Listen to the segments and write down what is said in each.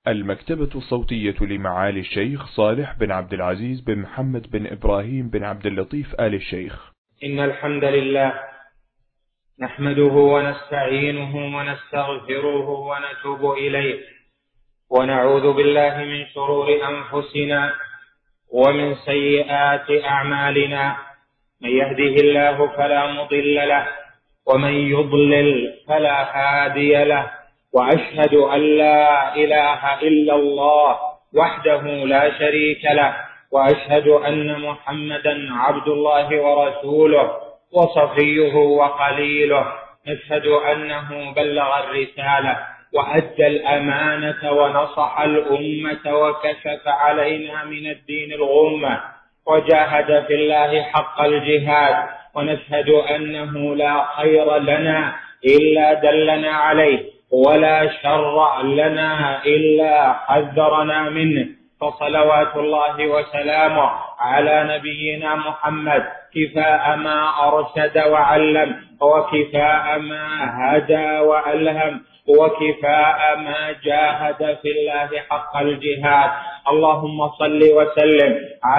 المكتبة الصوتية لمعالي الشيخ صالح بن عبد العزيز بن محمد بن إبراهيم بن عبد اللطيف آل الشيخ. إن الحمد لله نحمده ونستعينه ونستغفره ونتوب إليه، ونعوذ بالله من شرور أنفسنا ومن سيئات أعمالنا. من يهده الله فلا مضل له، ومن يضلل فلا هادي له. وأشهد أن لا إله إلا الله وحده لا شريك له، وأشهد أن محمدا عبد الله ورسوله وصفيه وخليله. نشهد أنه بلغ الرسالة وأدى الأمانة ونصح الأمة وكشف علينا من الدين الغمة، وجاهد في الله حق الجهاد. ونشهد أنه لا خير لنا إلا دلنا عليه، ولا شر لنا إلا حذرنا منه. فصلوات الله وسلامه على نبينا محمد، كفاء ما أرشد وعلم، وكفاء ما هدى وألهم، وكفاء ما جاهد في الله حق الجهاد. اللهم صل وسلم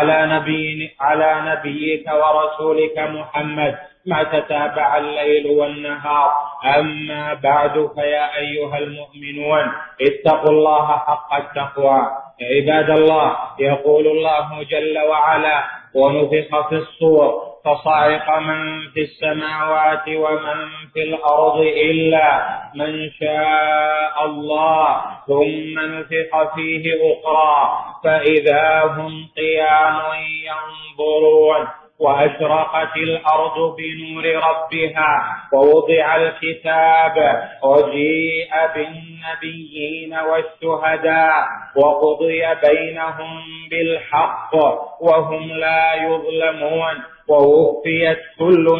على نبيك ورسولك محمد ما تتابع الليل والنهار. أما بعد، فيا أيها المؤمنون اتقوا الله حق التقوى. عباد الله، يقول الله جل وعلا: ونفخ في الصور فصعق من في السماوات ومن في الأرض إلا من شاء الله، ثم نفخ فيه أخرى فإذا هم قيام ينظرون. وأشرقت الأرض بنور ربها ووضع الكتاب وجيء بالنبيين والشهداء وقضي بينهم بالحق وهم لا يظلمون. ووفيت كل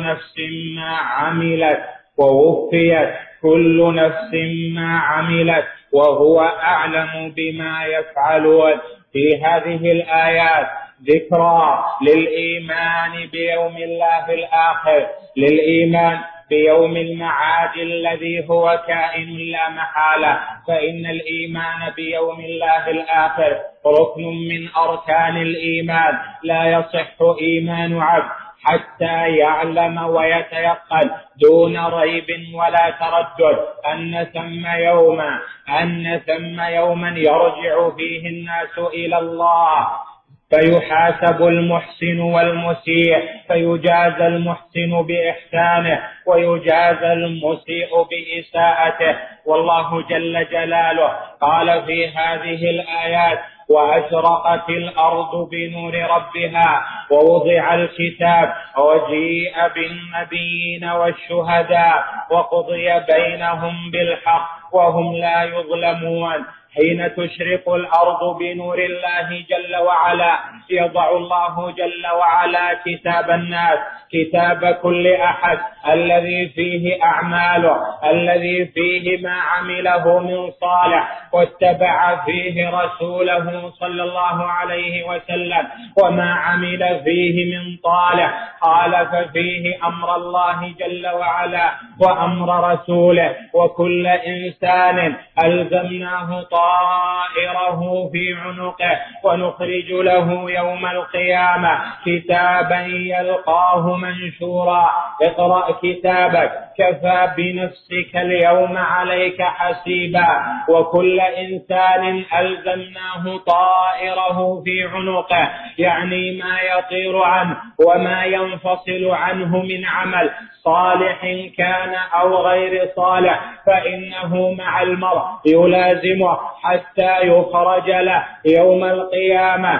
نفس ما عملت وهو أعلم بما يفعلون. في هذه الآيات ذكرى للإيمان بيوم الله الآخر، للإيمان بيوم المعاد الذي هو كائن لا محالة. فإن الإيمان بيوم الله الآخر ركن من أركان الإيمان. لا يصح إيمان عبد حتى يعلم ويتيقن دون ريب ولا تردد أن ثم يوما يرجع فيه الناس إلى الله، فيحاسب المحسن والمسيء، فيجازى المحسن بإحسانه ويجازى المسيء بإساءته. والله جل جلاله قال في هذه الآيات: وأشرقت الأرض بنور ربها ووضع الكتاب وجيء بالنبيين والشهداء وقضي بينهم بالحق وهم لا يظلمون. حين تشرق الأرض بنور الله جل وعلا، يضع الله جل وعلا كتاب الناس، كتاب كل أحد، الذي فيه أعماله، الذي فيه ما عمله من صالح واتبع فيه رسوله صلى الله عليه وسلم، وما عمل فيه من طالح خالف فيه أمر الله جل وعلا وأمر رسوله. وكل إنسان ألزمناه طائره في عنقه، ونخرج له يوم القيامة كتابا يلقاه منشورا. اقرأ كتابك كفى بنفسك اليوم عليك حسيبا. وكل إنسان ألزمناه طائره في عنقه، يعني ما يطير عنه وما ينفصل عنه من عمل صالح كان أو غير صالح، فإنه مع المرء يلازمه حتى يخرج له يوم القيامة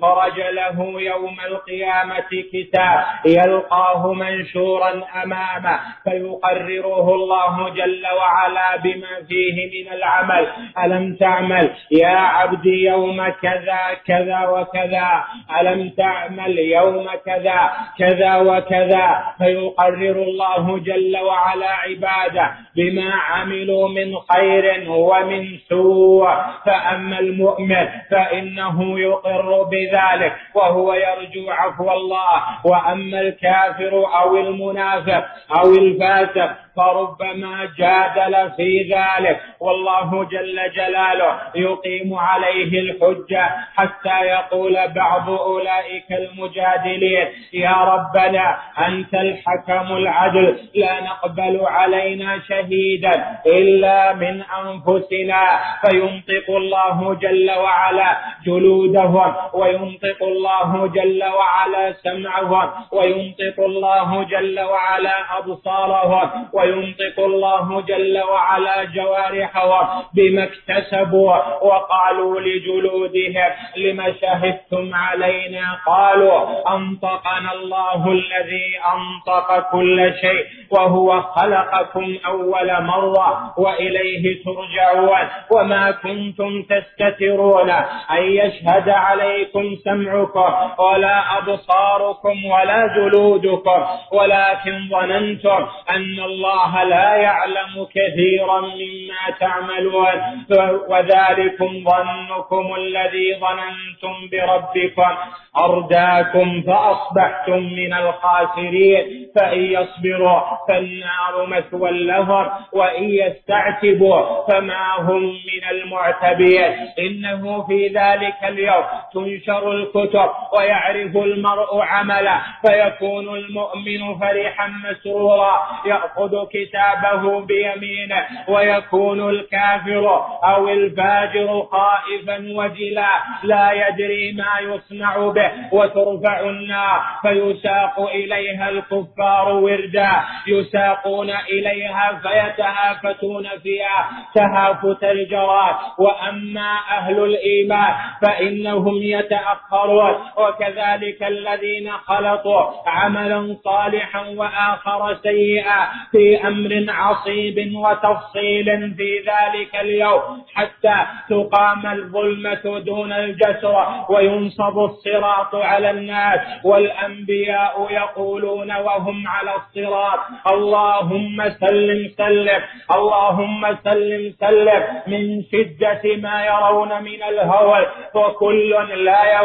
كتاب يلقاه منشورا أمامه، فيقرره الله جل وعلا بما فيه من العمل. ألم تعمل يا عبدي يوم كذا كذا وكذا؟ ألم تعمل يوم كذا كذا وكذا؟ فيقرر الله جل وعلا عباده بما عملوا من خير ومن سوء. فأما المؤمن فإنه يقر بذلك وهو يرجو عفو الله، وأما الكافر أو المنافق أو الفاسق فربما جادل في ذلك، والله جل جلاله يقيم عليه الحجة حتى يقول بعض أولئك المجادلين: يا ربنا أنت الحكم العدل، لا نقبل علينا شهيدا إلا من أنفسنا. فينطق الله جل وعلا جلودهم، وينطق الله جل وعلا سمعهم، وينطق الله جل وعلا أبصارهم، وينطق الله جل وعلا جوارحهم بما اكتسبوا. وقالوا لجلودهم: لما شهدتم علينا؟ قالوا: أنطقنا الله الذي أنطق كل شيء وهو خلقكم أول مرة وإليه ترجعون، وما كنتم تستترون أن يشهد عليكم سمعكم ولا أبصاركم ولا جلودكم، ولكن ظننتم أن الله لا يعلم كثيرا مما تعملون، وذلكم ظنكم الذي ظننتم بربكم أرداكم فأصبحتم من الخاسرين. فإن يصبروا فالنار مثوى لهم، وإن يستعتبوا فما هم من المعتبين. إنه في ذلك اليوم تنشر الكتب ويعرف المرء عمله، فيكون المؤمن فرحا مسرورا يأخذ كتابه بيمينه، ويكون الكافر أو الفاجر خائفا وجلا لا يدري ما يصنع به. وترفع النار فيساق إليها الكفار وردا، يساقون إليها فيتهافتون فيها تهافت الجراد. وأما أهل الإيمان فإنهم يتأخرون. وكذلك الذين خلطوا عملا صالحا وآخر سيئا في أمر عصيب وتفصيل في ذلك اليوم، حتى تقام الظلمة دون الجسر وينصب الصراط على الناس، والأنبياء يقولون وهم على الصراط: اللهم سلم سلم، اللهم سلم سلم، من شدة ما يرون من الهول. وكل لا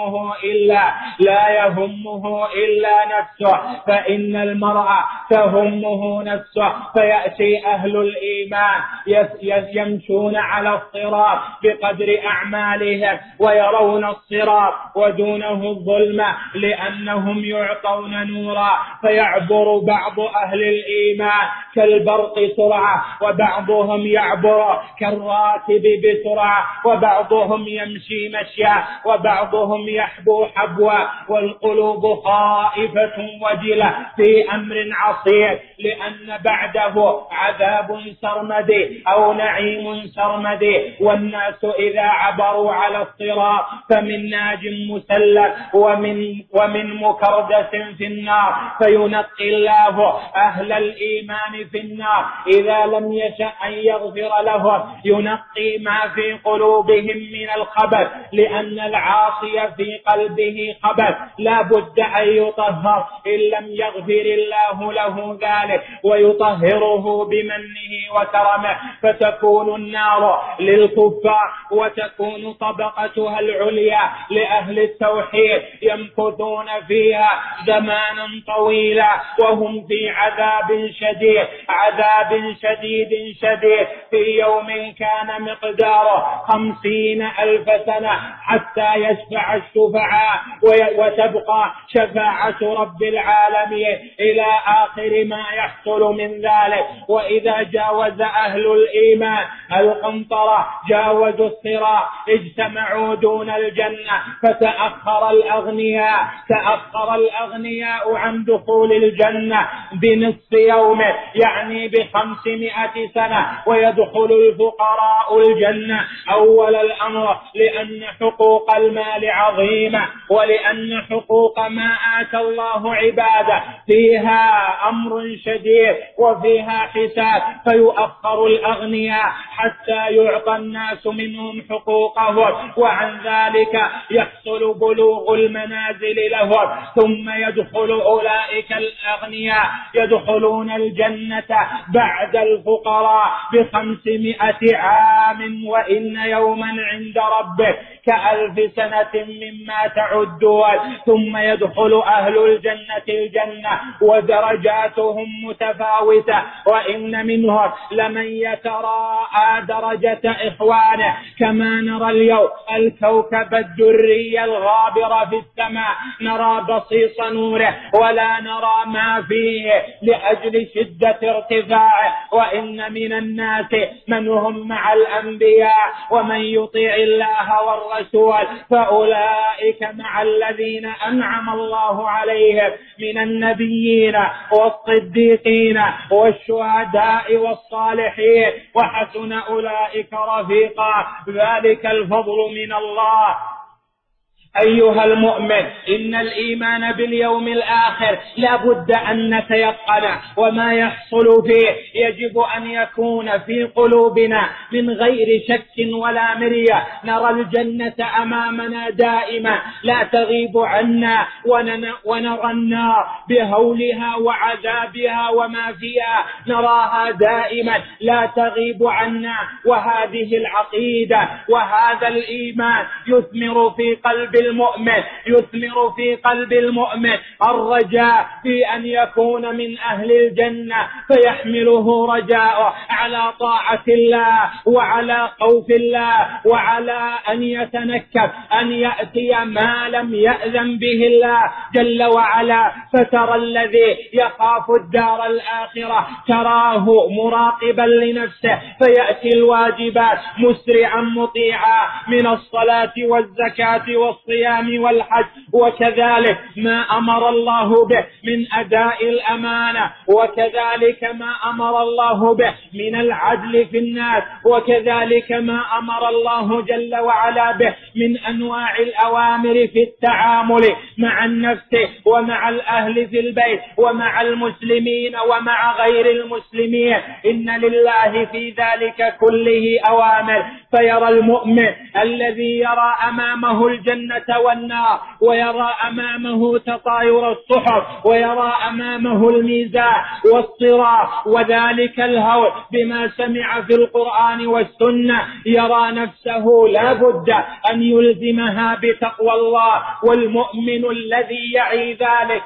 يهمه إلا نفسه، فإن المرء تهمه نفسه. فيأتي أهل الإيمان يمشون على الصراط بقدر أعمالهم، ويرون الصراط ودونه الظلمة لأنهم يعطون نورا، فيعبر بعض أهل الإيمان كالبرق سرعة، وبعضهم يعبر كالراكب بسرعة، وبعضهم يمشي مشيا، وبعضهم يحبو حبوا، والقلوب خائفة وجلة في أمر عصيب، لأن بعده عذاب سرمدي أو نعيم سرمدي. والناس إذا عبروا على الصراط فمن ناج مسلم ومن مكردس في النار، فينقي الله أهل الإيمان في النار إذا لم يشأ أن يغفر لهم، ينقي ما في قلوبهم من الخبث، لأن العاصي في قلبه خبث لا بد أن يطهر إن لم يغفر الله له ذلك ويطهره بمنه وكرمه. فتكون النار للكفار، وتكون طبقتها العليا لأهل التوحيد، يمكثون فيها زمانا طويلا وهم في عذاب شديد في يوم كان مقداره 50,000 سنة، حتى يشفع الشفعاء وتبقى شفاعة رب العالمين إلى آخر ما يحصل من ذلك. وإذا جاوز أهل الإيمان القنطرة جاوزوا الصراط اجتمعوا دون الجنة، فتأخر الأغنياء عن دخول الجنة بنصف يوم، يعني ب500 سنة، ويدخل الفقراء الجنة أول الأمر، لأن حقوق المال عظيمة، ولأن حقوق ما آتى الله عباده فيها أمر شديد وفيها حساب، فيؤخر الأغنياء حتى يعطى الناس منهم حقوقهم، وعن ذلك يحصل بلوغ المنازل لهم، ثم يدخل أولئك الأغنياء يدخلون الجنة بعد الفقراء ب500 عام، وإن يوما عند ربك كألف سنة مما تعدون، ثم يدخل أهل الجنة الجنة ودرجاتهم متفاوتة، وإن منهم لمن يتراءى درجة إخوانه، كما نرى اليوم الكوكب الدري الغابر في السماء نرى بصيص نوره ولا نرى ما فيه لأجل شدة ارتفاعه. وإن من الناس من هم مع الأنبياء، ومن يطيع الله والرسول فأولئك مع الذين أنعم الله عليهم من النبيين والصديقين والشهداء والصالحين، وحسن أولئك رفيقا، ذلك الفضل من الله. أيها المؤمن، إن الإيمان باليوم الآخر لا بد أن نتيقن، وما يحصل فيه يجب أن يكون في قلوبنا من غير شك ولا مرية. نرى الجنة أمامنا دائما لا تغيب عنا، ونرى النار بهولها وعذابها وما فيها نراها دائما لا تغيب عنا. وهذه العقيدة وهذا الإيمان يثمر في قلب المؤمن، يثمر في قلب المؤمن الرجاء في أن يكون من أهل الجنة، فيحمله رجاءه على طاعة الله وعلى خوف الله، وعلى أن يتنكب أن يأتي ما لم يأذن به الله جل وعلا. فترى الذي يخاف الدار الآخرة تراه مراقبا لنفسه، فيأتي الواجبات مسرعا مطيعا من الصلاة والزكاة والصيام والحج، وكذلك ما أمر الله به من أداء الأمانة، وكذلك ما أمر الله به من العدل في الناس، وكذلك ما أمر الله جل وعلا به من أنواع الأوامر في التعامل مع النفس ومع الأهل في البيت ومع المسلمين ومع غير المسلمين. إن لله في ذلك كله أوامر. فيرى المؤمن الذي يرى أمامه الجنة والنار، ويرى أمامه تطاير الصحف، ويرى أمامه الميزان والصراط، وذلك الهول بما سمع في القرآن والسنة، يرى نفسه لا بد أن يلزمها بتقوى الله. والمؤمن الذي يعي ذلك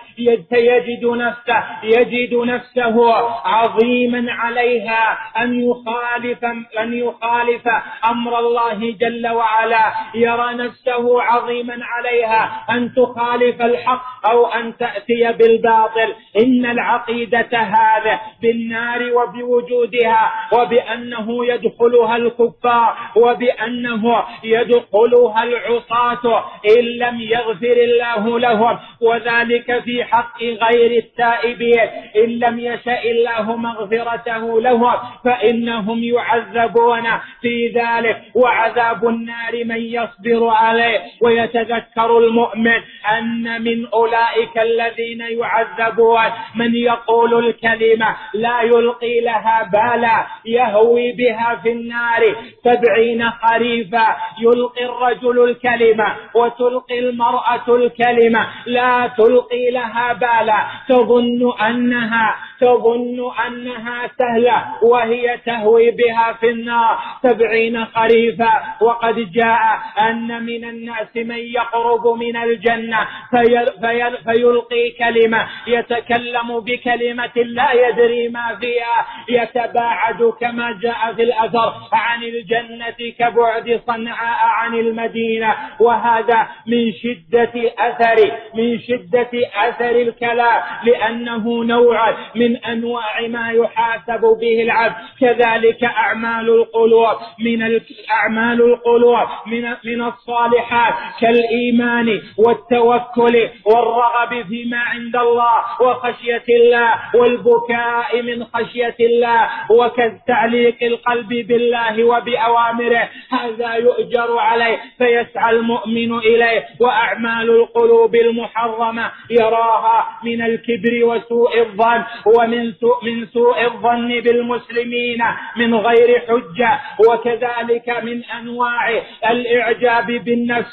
يجد نفسه عظيما عليها أن يخالف أمر الله جل وعلا، يرى نفسه عظيما عليها أن تخالف الحق أو أن تأتي بالباطل. إن العقيدة هذا بالنار وبوجودها، وبأنه يدخلها الكفار، وبأنه يدخلها العصاة إن لم يغفر الله لهم، وذلك في حق غير التائبين. إن لم يشاء الله مغفرته لهم فإنهم يعذبون في ذلك، وعذاب النار من يصبر عليه. ويتذكر المؤمن أن من أولئك الذين يعذبون من يقول الكلمة لا يلقي لها بالا يهوي بها في النار 70 خريفا. يلقي الرجل الكلمة وتلقي المرأة الكلمة لا تلقي لها بالا، تظن أنها سهلة وهي تهوي بها في النار 70 خريفا. وقد جاء أن من الناس من يقرب من الجنة فيلقي كلمة، يتكلم بكلمة لا يدري ما فيها، يتباعد كما جاء في الأثر عن الجنة كبعد صنعاء عن المدينة. وهذا من شدة أثر الكلام، لأنه نوع من أنواع ما يحاسب به العبد. كذلك أعمال القلوب من الصالحات كالإيمان والتوكل والرغب فيما عند الله وخشية الله والبكاء من خشية الله وكالتعليق القلب بالله وبأوامره، هذا يؤجر عليه فيسعى المؤمن إليه. وأعمال القلوب المحرمة يراها من الكبر وسوء الظن، ومن سوء الظن بالمسلمين من غير حجة، وكذلك من أنواع الإعجاب بالنفس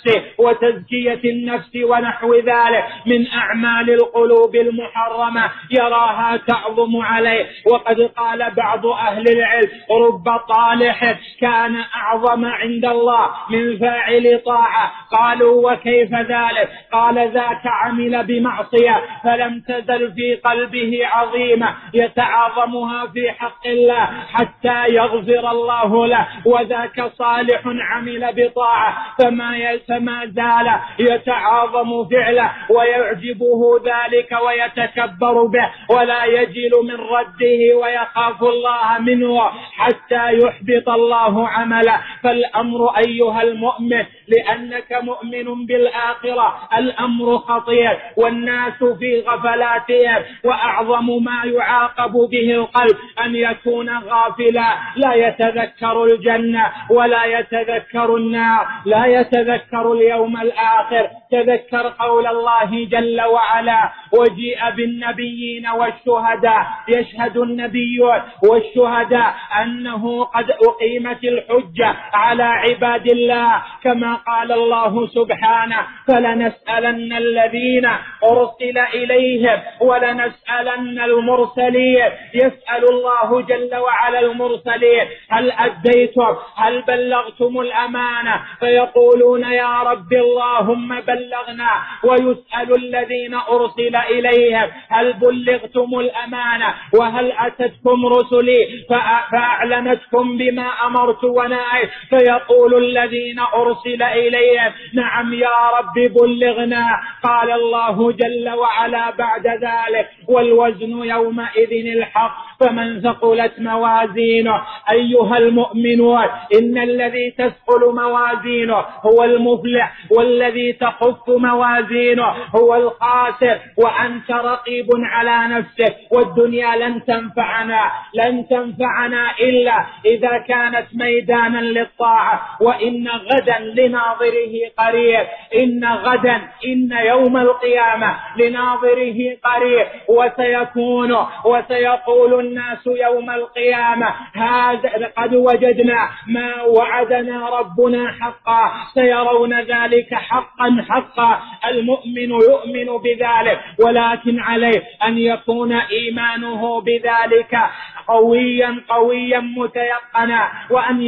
وتزكية النفس ونحو ذلك من أعمال القلوب المحرمة يراها تعظم عليه. وقد قال بعض أهل العلم: رب طالح كان أعظم عند الله من فاعل طاعة. قالوا: وكيف ذلك؟ قال: ذاك عمل بمعصية فلم تزل في قلبه عظيمة يتعاظمها في حق الله حتى يغفر الله له، وذاك صالح عمل بطاعة فما زال يتعاظم فعله ويعجبه ذلك ويتكبر به ولا يجل من رده ويخاف الله منه حتى يحبط الله عمله. فالأمر أيها المؤمن لأنك مؤمن بالآخرة الأمر خطير، والناس في غفلاتهم، وأعظم ما يعاقب به القلب أن يكون غافلا لا يتذكر الجنة ولا يتذكر النار، لا يتذكر اليوم الآخر. تذكر قول الله جل وعلا: وجيء بالنبيين والشهداء يشهد النبيون والشهداء أنه قد أقيمت الحجة على عباد الله، كما قال الله سبحانه: فلنسألن الذين أرسل إليهم ولنسألن المرسلين. يسأل الله جل وعلا المرسلين: هل أديتم؟ هل بلغتم الأمانة؟ فيقولون: يا رب اللهم بلغنا. ويسأل الذين أرسل إليهم: هل بلغتم الأمانة؟ وهل أتتكم رسلي فأعلمتكم بما أمرت ونهيت؟ فيقول الذين أرسل إليهم: نعم يا رب بلغنا. قال الله جل وعلا بعد ذلك: والوزن يومئذ الحق فمن ثقلت موازينه. أيها المؤمنون، إن الذي تثقل موازينه هو المفلح، والذي تخف موازينه هو الخاسر. وأنت رقيب على نفسك، والدنيا لن تنفعنا إلا إذا كانت ميدانا للطاعة. وإن غدا لناظره قريب، إن يوم القيامة لناظره قريب. وسيقول الناس يوم القيامة: هذا قد وجدنا ما وعدنا ربنا حقا. سيرون ذلك حقا. المؤمن يؤمن بذلك، ولكن عليه أن يكون إيمانه بذلك قويا متيقنا، وأن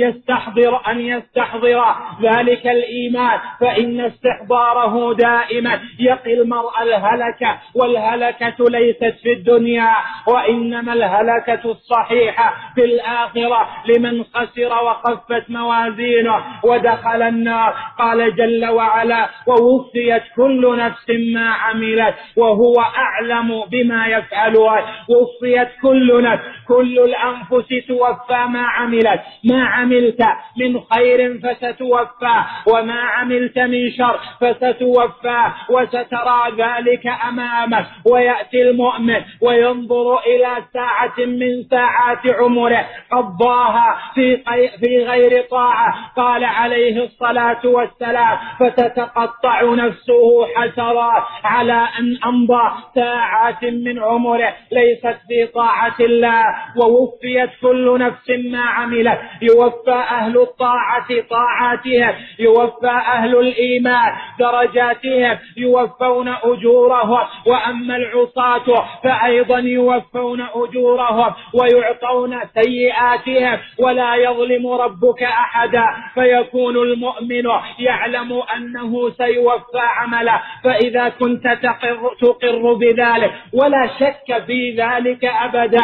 يستحضر ذلك الإيمان، فإن استحضاره دائما يقي المرء الهلكة. والهلكة ليست في الدنيا، وإنما الهلكة الصحيحة في الآخرة لمن خسر وخفت موازينه ودخل النار. قال جل وعلا: ووفيت كل نفس ما عملت وهو أعلم بما يفعلون. وفيت كل نفس، كل الأنفس توفى ما عملت. ما عملت من خير فستوفى، وما عملت من شر فستوفى، وسترى ذلك أمامك. ويأتي المؤمن وينظر إلى ساعة من ساعات عمره قضاها في غير طاعة، قال عليه الصلاة والسلام: فتتقطع نفسه حسرات على أن أمضى ساعات من عمره ليست في طاعة الله. ووفيت كل نفس ما عملت. يوفى أهل الطاعة طاعاتهم، يوفى أهل الإيمان درجاتهم، يوفون أجورهم. وأما العصاة فأيضا يوفون أجورهم ويعطون سيئاتهم، ولا يظلم ربك أحدا. فيكون المؤمن يعلم أنه سيوفى عمله. فإذا كنت تقر بذلك ولا شك في ذلك أبدا،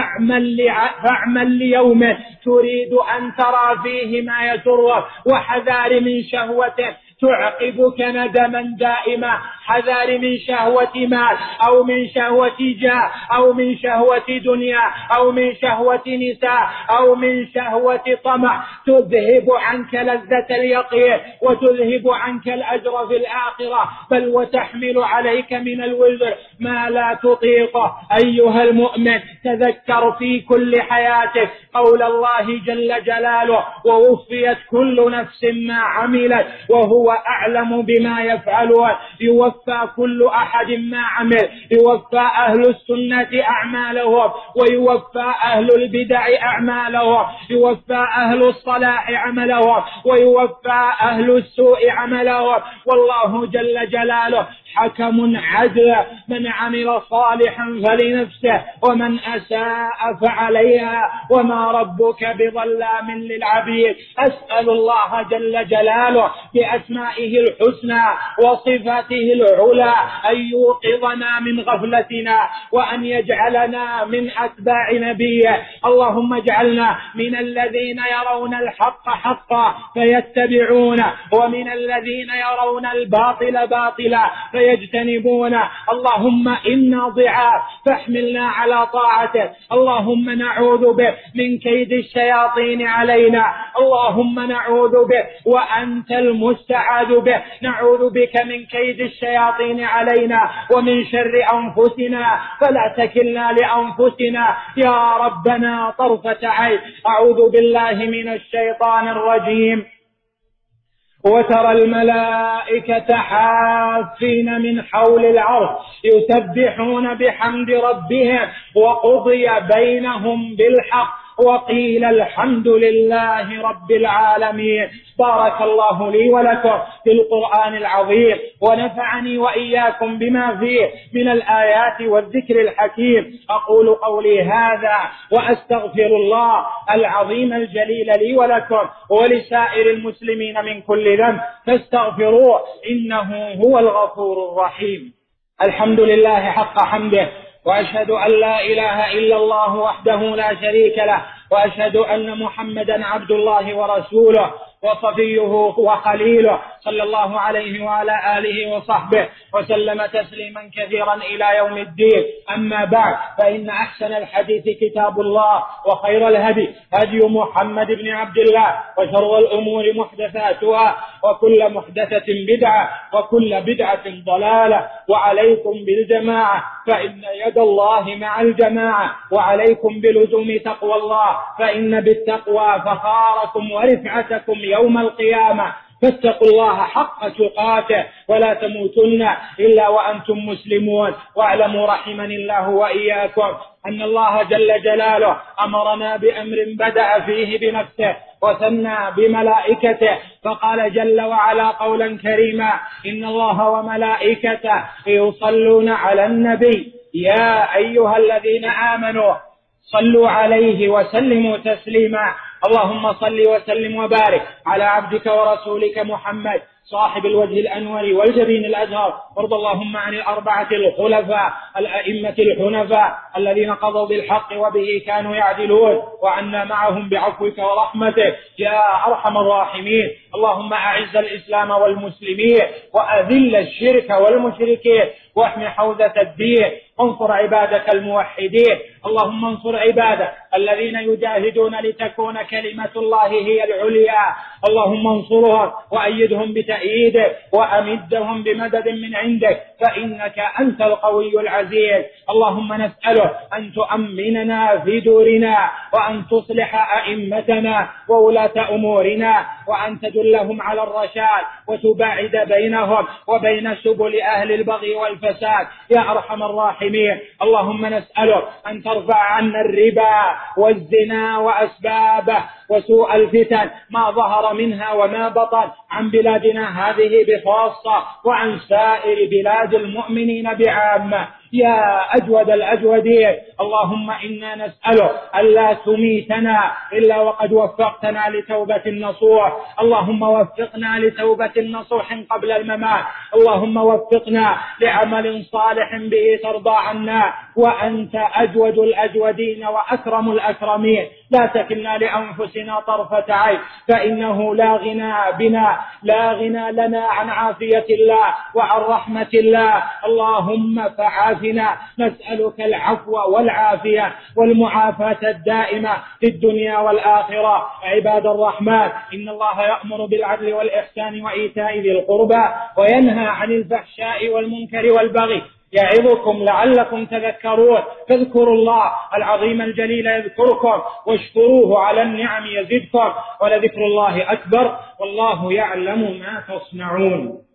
فاعمل ليوم تريد أن ترى فيه ما يسرك، وحذار من شهوته تعقبك ندما دائما. حذار من شهوة مال، أو من شهوة جاه، أو من شهوة دنيا، أو من شهوة نساء، أو من شهوة طمع تذهب عنك لذة اليقين وتذهب عنك الأجر في الآخرة، بل وتحمل عليك من الوزر ما لا تطيقه. أيها المؤمن، تذكر في كل حياتك قول الله جل جلاله: ووفيت كل نفس ما عملت وهو أعلم بما يفعلون. يوفى ويوفى كل أحد ما عمل، يوفى أهل السنة أعمالهم، ويوفى أهل البدع أعمالهم، يوفى أهل الصلاح عملهم، ويوفى أهل السوء عملهم. والله جل جلاله حكم عدل، من عمل صالحا فلنفسه ومن أساء فعليها وما ربك بظلام للعبيد. أسأل الله جل جلاله بأسمائه الحسنى وصفاته العلى أن يوقظنا من غفلتنا وأن يجعلنا من أتباع نبيه. اللهم اجعلنا من الذين يرون الحق حقا فيتبعونه، ومن الذين يرون الباطل باطلا فيجتنبونه. اللهم إنا ضعاف فاحملنا على طاعتك. اللهم نعوذ بك من كيد الشياطين علينا. اللهم نعوذ بك وأنت المستعاذ به، نعوذ بك من كيد الشياطين علينا ومن شر أنفسنا، فلا تكلنا لأنفسنا يا ربنا طرفة عين. أعوذ بالله من الشيطان الرجيم. وترى الملائكة حافين من حول العرش يسبحون بحمد ربهم وقضي بينهم بالحق وقيل الحمد لله رب العالمين. بارك الله لي ولكم في القرآن العظيم، ونفعني وإياكم بما فيه من الآيات والذكر الحكيم. أقول قولي هذا وأستغفر الله العظيم الجليل لي ولكم ولسائر المسلمين من كل ذنب، فاستغفروه إنه هو الغفور الرحيم. الحمد لله حق حمده، وأشهد أن لا إله إلا الله وحده لا شريك له، وأشهد أن محمدا عبد الله ورسوله وصفيه وخليله، صلى الله عليه وعلى آله وصحبه وسلم تسليما كثيرا إلى يوم الدين. أما بعد، فإن أحسن الحديث كتاب الله، وخير الهدي هدي محمد بن عبد الله، وشر الأمور محدثاتها، وكل محدثة بدعة، وكل بدعة ضلالة. وعليكم بالجماعة فإن يد الله مع الجماعة، وعليكم بلزوم تقوى الله، فإن بالتقوى فخاركم ورفعتكم يوم القيامة. فاتقوا الله حق تقاته ولا تموتن إلا وأنتم مسلمون. واعلموا رحمني الله وإياكم أن الله جل جلاله أمرنا بأمر بدأ فيه بنفسه وثنى بملائكته، فقال جل وعلا قولا كريما: إن الله وملائكته يصلون على النبي يا أيها الذين آمنوا صلوا عليه وسلموا تسليما. اللهم صل وسلم وبارك على عبدك ورسولك محمد صاحب الوجه الأنور والجبين الأزهر. وارض اللهم عن الأربعة الخلفاء الأئمة الحنفاء الذين قضوا بالحق وبه كانوا يعدلون، وعنا معهم بعفوك ورحمتك يا أرحم الراحمين. اللهم أعز الإسلام والمسلمين، وأذل الشرك والمشركين، واحمي حوزة الدين، انصر عبادك الموحدين. اللهم انصر عبادك الذين يجاهدون لتكون كلمة الله هي العليا. اللهم انصرهم وأيدهم بتأييدك، وأمدهم بمدد من عندك، فإنك أنت القوي العزيز. اللهم نسألك أن تؤمننا في دورنا، وأن تصلح أئمتنا وولاة أمورنا، وأن تدلهم على الرشاد، وتباعد بينهم وبين سبل أهل البغي والفساد يا أرحم الراحمين. اللهم نسألك أن ترفع عنا الربا والزنا وأسبابه وسوء الفتن ما ظهر منها وما بطن عن بلادنا هذه بخاصة، وعن سائر بلاد المؤمنين بعامة يا أجود الأجودين. اللهم إنا نسألك ألا تميتنا إلا وقد وفقتنا لتوبة نصوح. اللهم وفقنا لتوبة نصوح قبل الممات. اللهم وفقنا لعمل صالح به ترضى عنا، وأنت أجود الأجودين وأكرم الأكرمين. لا تكلنا لأنفسنا طرفة عين، فإنه لا غنى بنا، لا غنى لنا عن عافية الله وعن رحمة الله. اللهم فعافنا، نسألك العفو والعافية والمعافاة الدائمة في الدنيا والآخرة. عباد الرحمن، إن الله يأمر بالعدل والإحسان وإيتاء ذي القربى، وينهى عن الفحشاء والمنكر والبغي، يعظكم لعلكم تذكرون. فاذكروا الله العظيم الجليل يذكركم، واشكروه على النعم يزدكم، ولذكر الله أكبر، والله يعلم ما تصنعون.